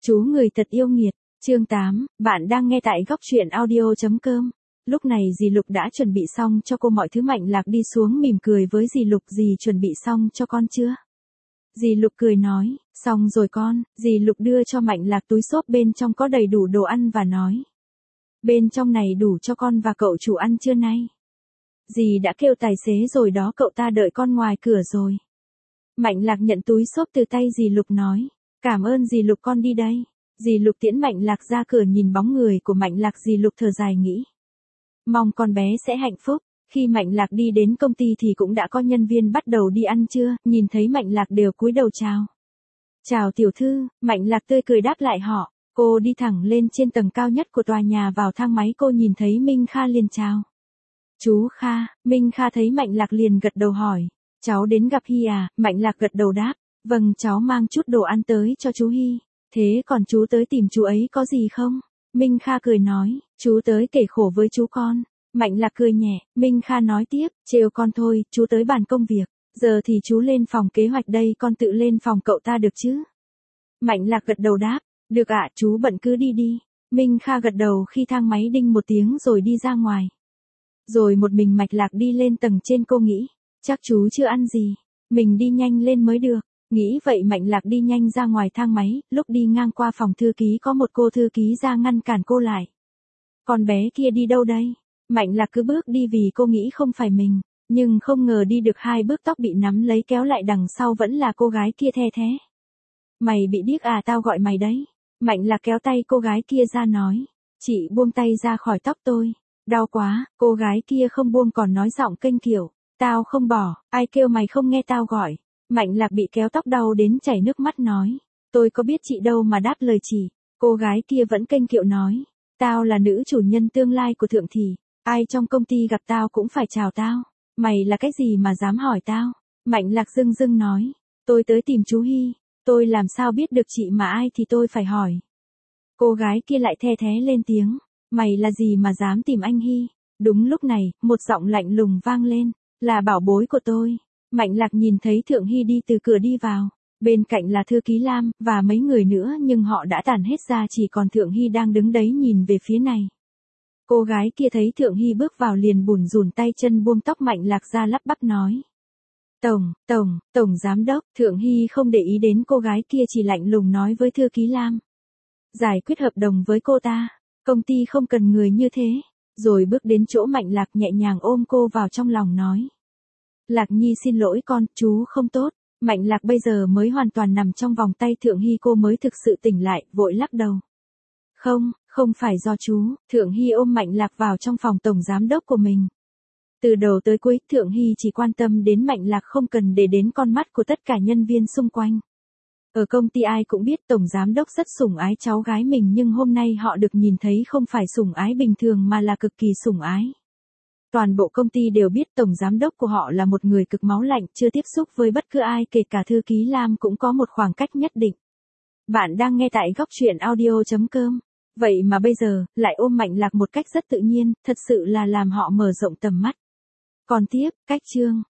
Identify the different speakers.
Speaker 1: Chú người thật yêu nghiệt, chương 8, bạn đang nghe tại góc truyện audio.com. Lúc này dì Lục đã chuẩn bị xong cho cô mọi thứ. Mạnh Lạc đi xuống mỉm cười với dì Lục. Dì chuẩn bị xong cho con chưa? Dì Lục cười nói, xong rồi con. Dì Lục đưa cho Mạnh Lạc túi xốp bên trong có đầy đủ đồ ăn và nói. Bên trong này đủ cho con và cậu chủ ăn trưa nay. Dì đã kêu tài xế rồi đó, cậu ta đợi con ngoài cửa rồi. Mạnh Lạc nhận túi xốp từ tay dì Lục nói. Cảm ơn dì Lục, con đi đây. Dì Lục tiễn Mạnh Lạc ra cửa. Nhìn bóng người của Mạnh Lạc, dì Lục thở dài nghĩ. Mong con bé sẽ hạnh phúc. Khi Mạnh Lạc đi đến công ty thì cũng đã có nhân viên bắt đầu đi ăn trưa. Nhìn thấy Mạnh Lạc đều cúi đầu chào. Chào tiểu thư. Mạnh Lạc tươi cười đáp lại họ. Cô đi thẳng lên trên tầng cao nhất của tòa nhà. Vào thang máy cô nhìn thấy Minh Kha liền chào. Chú Kha. Minh Kha thấy Mạnh Lạc liền gật đầu hỏi. Cháu đến gặp Hy à? Mạnh Lạc gật đầu đáp. Vâng, cháu mang chút đồ ăn tới cho chú Hy. Thế còn chú tới tìm chú ấy có gì không? Minh Kha cười nói, chú tới kể khổ với chú con. Mạnh Lạc cười nhẹ. Minh Kha nói tiếp, trêu con thôi, chú tới bàn công việc. Giờ thì chú lên phòng kế hoạch đây, con tự lên phòng cậu ta được chứ? Mạnh Lạc gật đầu đáp, được ạ, chú bận cứ đi đi. Minh Kha gật đầu khi thang máy đinh một tiếng rồi đi ra ngoài. Rồi một mình Mạnh Lạc đi lên tầng trên. Cô nghĩ, chắc chú chưa ăn gì, mình đi nhanh lên mới được. Nghĩ vậy Mạnh Lạc đi nhanh ra ngoài thang máy. Lúc đi ngang qua phòng thư ký có một cô thư ký ra ngăn cản cô lại. Con bé kia đi đâu đây? Mạnh Lạc cứ bước đi vì cô nghĩ không phải mình. Nhưng không ngờ đi được 2 bước tóc bị nắm lấy kéo lại, đằng sau vẫn là cô gái kia the thế. Mày bị điếc à, tao gọi mày đấy. Mạnh Lạc kéo tay cô gái kia ra nói. Chị buông tay ra khỏi tóc tôi. Đau quá. Cô gái kia không buông còn nói giọng kênh kiểu. Tao không bỏ, ai kêu mày không nghe tao gọi. Mạnh Lạc bị kéo tóc đau đến chảy nước mắt nói. Tôi có biết chị đâu mà đáp lời chị. Cô gái kia vẫn kênh kiệu nói. Tao là nữ chủ nhân tương lai của Thượng Thị. Ai trong công ty gặp tao cũng phải chào tao. Mày là cái gì mà dám hỏi tao? Mạnh Lạc dưng dưng nói. Tôi tới tìm chú Hy. Tôi làm sao biết được chị mà ai thì tôi phải hỏi. Cô gái kia lại the thé lên tiếng. Mày là gì mà dám tìm anh Hy? Đúng lúc này, một giọng lạnh lùng vang lên. Là bảo bối của tôi. Mạnh Lạc nhìn thấy Thượng Hy đi từ cửa đi vào. Bên cạnh là thư ký Lam, và mấy người nữa nhưng họ đã tản hết ra, chỉ còn Thượng Hy đang đứng đấy nhìn về phía này. Cô gái kia thấy Thượng Hy bước vào liền bủn rủn tay chân buông tóc Mạnh Lạc ra lắp bắp nói. Tổng giám đốc. Thượng Hy không để ý đến cô gái kia, chỉ lạnh lùng nói với thư ký Lam. Giải quyết hợp đồng với cô ta. Công ty không cần người như thế. Rồi bước đến chỗ Mạnh Lạc nhẹ nhàng ôm cô vào trong lòng nói. Lạc Nhi xin lỗi con, chú không tốt. Mạnh Lạc bây giờ mới hoàn toàn nằm trong vòng tay Thượng Hy, cô mới thực sự tỉnh lại, vội lắc đầu. Không phải do chú. Thượng Hy ôm Mạnh Lạc vào trong phòng tổng giám đốc của mình. Từ đầu tới cuối, Thượng Hy chỉ quan tâm đến Mạnh Lạc, không cần để đến con mắt của tất cả nhân viên xung quanh. Ở công ty ai cũng biết tổng giám đốc rất sủng ái cháu gái mình, nhưng hôm nay họ được nhìn thấy không phải sủng ái bình thường mà là cực kỳ sủng ái. Toàn bộ công ty đều biết tổng giám đốc của họ là một người cực máu lạnh, chưa tiếp xúc với bất cứ ai, kể cả thư ký Lam cũng có một khoảng cách nhất định. Bạn đang nghe tại góc truyện audio.com. Vậy mà bây giờ, lại ôm Mạnh Lạc một cách rất tự nhiên, thật sự là làm họ mở rộng tầm mắt. Còn tiếp, cách chương.